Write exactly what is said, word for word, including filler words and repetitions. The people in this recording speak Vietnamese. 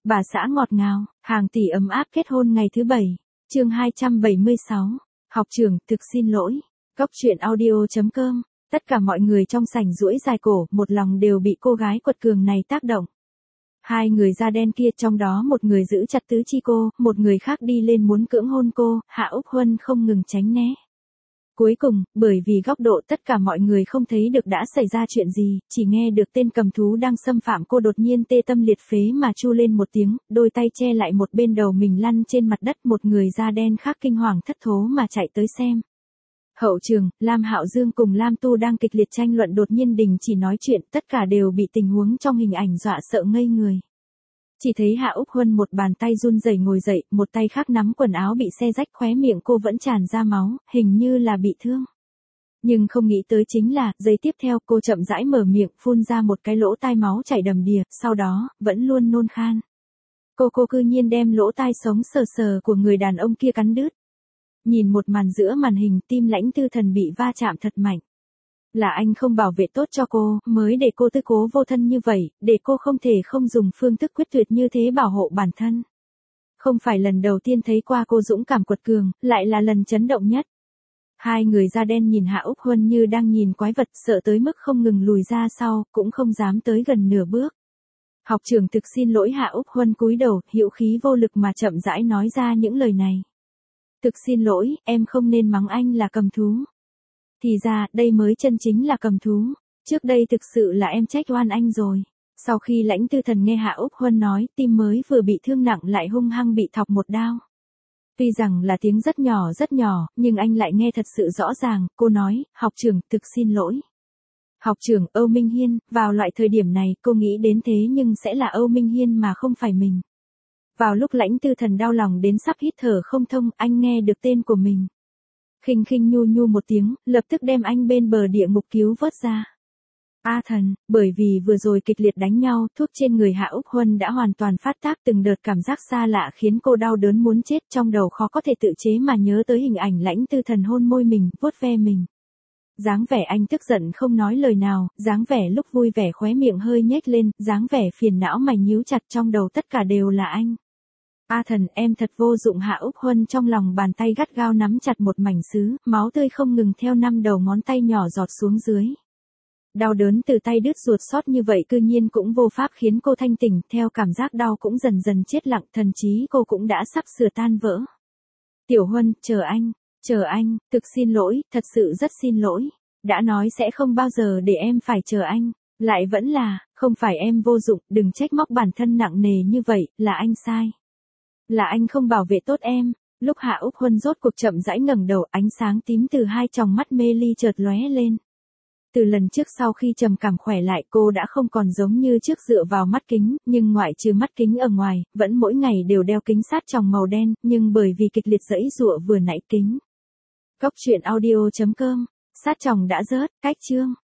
Bà xã ngọt ngào, hàng tỷ ấm áp kết hôn ngày thứ bảy. Chương hai trăm bảy mươi sáu. Học trưởng, thực xin lỗi. Cốc truyện audio chấm com. Tất cả mọi người trong sảnh duỗi dài cổ, một lòng đều bị cô gái quật cường này tác động. Hai người da đen kia, trong đó một người giữ chặt tứ chi cô, một người khác đi lên muốn cưỡng hôn cô, Hạ Úc Huân không ngừng tránh né. Cuối cùng, bởi vì góc độ tất cả mọi người không thấy được đã xảy ra chuyện gì, chỉ nghe được tên cầm thú đang xâm phạm cô đột nhiên tê tâm liệt phế mà chu lên một tiếng, đôi tay che lại một bên đầu mình lăn trên mặt đất, một người da đen khác kinh hoàng thất thố mà chạy tới xem. Hậu trường, Lam Hạo Dương cùng Lam Tu đang kịch liệt tranh luận đột nhiên đình chỉ nói chuyện, tất cả đều bị tình huống trong hình ảnh dọa sợ ngây người. Chỉ thấy Hạ Úc Huân một bàn tay run rẩy ngồi dậy, một tay khác nắm quần áo bị xé rách, khóe miệng cô vẫn tràn ra máu, hình như là bị thương. Nhưng không nghĩ tới chính là, giây tiếp theo cô chậm rãi mở miệng, phun ra một cái lỗ tai máu chảy đầm đìa, sau đó, vẫn luôn nôn khan. Cô cô cư nhiên đem lỗ tai sống sờ sờ của người đàn ông kia cắn đứt. Nhìn một màn giữa màn hình, tim Lãnh Tư Thần bị va chạm thật mạnh. Là anh không bảo vệ tốt cho cô, mới để cô tư cố vô thân như vậy, để cô không thể không dùng phương thức quyết tuyệt như thế bảo hộ bản thân. Không phải lần đầu tiên thấy qua cô dũng cảm quật cường, lại là lần chấn động nhất. Hai người da đen nhìn Hạ Úc Huân như đang nhìn quái vật, sợ tới mức không ngừng lùi ra sau, cũng không dám tới gần nửa bước. Học trưởng thực xin lỗi. Hạ Úc Huân cúi đầu, hữu khí vô lực mà chậm rãi nói ra những lời này. Thực xin lỗi, em không nên mắng anh là cầm thú. Thì ra, đây mới chân chính là cầm thú. Trước đây thực sự là em trách oan anh rồi. Sau khi Lãnh Tư Thần nghe Hạ Úc Huân nói, tim mới vừa bị thương nặng lại hung hăng bị thọc một đao. Tuy rằng là tiếng rất nhỏ rất nhỏ, nhưng anh lại nghe thật sự rõ ràng. Cô nói, học trưởng, thực xin lỗi. Học trưởng, Âu Minh Hiên, vào loại thời điểm này, cô nghĩ đến thế nhưng sẽ là Âu Minh Hiên mà không phải mình. Vào lúc Lãnh Tư Thần đau lòng đến sắp hít thở không thông, anh nghe được tên của mình. Khinh khinh nhu nhu một tiếng, lập tức đem anh bên bờ địa ngục cứu vớt ra. A Thần, bởi vì vừa rồi kịch liệt đánh nhau, thuốc trên người Hạ Úc Huân đã hoàn toàn phát tác, từng đợt cảm giác xa lạ khiến cô đau đớn muốn chết, trong đầu khó có thể tự chế mà nhớ tới hình ảnh Lãnh Tư Thần hôn môi mình, vuốt ve mình. Dáng vẻ anh tức giận không nói lời nào, dáng vẻ lúc vui vẻ khóe miệng hơi nhếch lên, dáng vẻ phiền não mày nhíu chặt, trong đầu tất cả đều là anh. A Thần, em thật vô dụng. Hạ Úc Huân trong lòng bàn tay gắt gao nắm chặt một mảnh sứ, máu tươi không ngừng theo năm đầu ngón tay nhỏ giọt xuống dưới. Đau đớn từ tay đứt ruột xót như vậy cư nhiên cũng vô pháp khiến cô thanh tỉnh, theo cảm giác đau cũng dần dần chết lặng, thần trí cô cũng đã sắp sửa tan vỡ. Tiểu Huân, chờ anh, chờ anh, thực xin lỗi, thật sự rất xin lỗi. Đã nói sẽ không bao giờ để em phải chờ anh, lại vẫn là, không phải em vô dụng, đừng trách móc bản thân nặng nề như vậy, là anh sai. Là anh không bảo vệ tốt em. Lúc Hạ Úc Huân rốt cuộc chậm rãi ngẩng đầu, ánh sáng tím từ hai tròng mắt mê ly chợt lóe lên. Từ lần trước sau khi trầm cảm khỏe lại, cô đã không còn giống như trước dựa vào mắt kính, nhưng ngoại trừ mắt kính ở ngoài, vẫn mỗi ngày đều đeo kính sát tròng màu đen, nhưng bởi vì kịch liệt giãy giụa vừa nãy kính. Cốc truyện audio chấm com, sát tròng đã rớt, cách chương.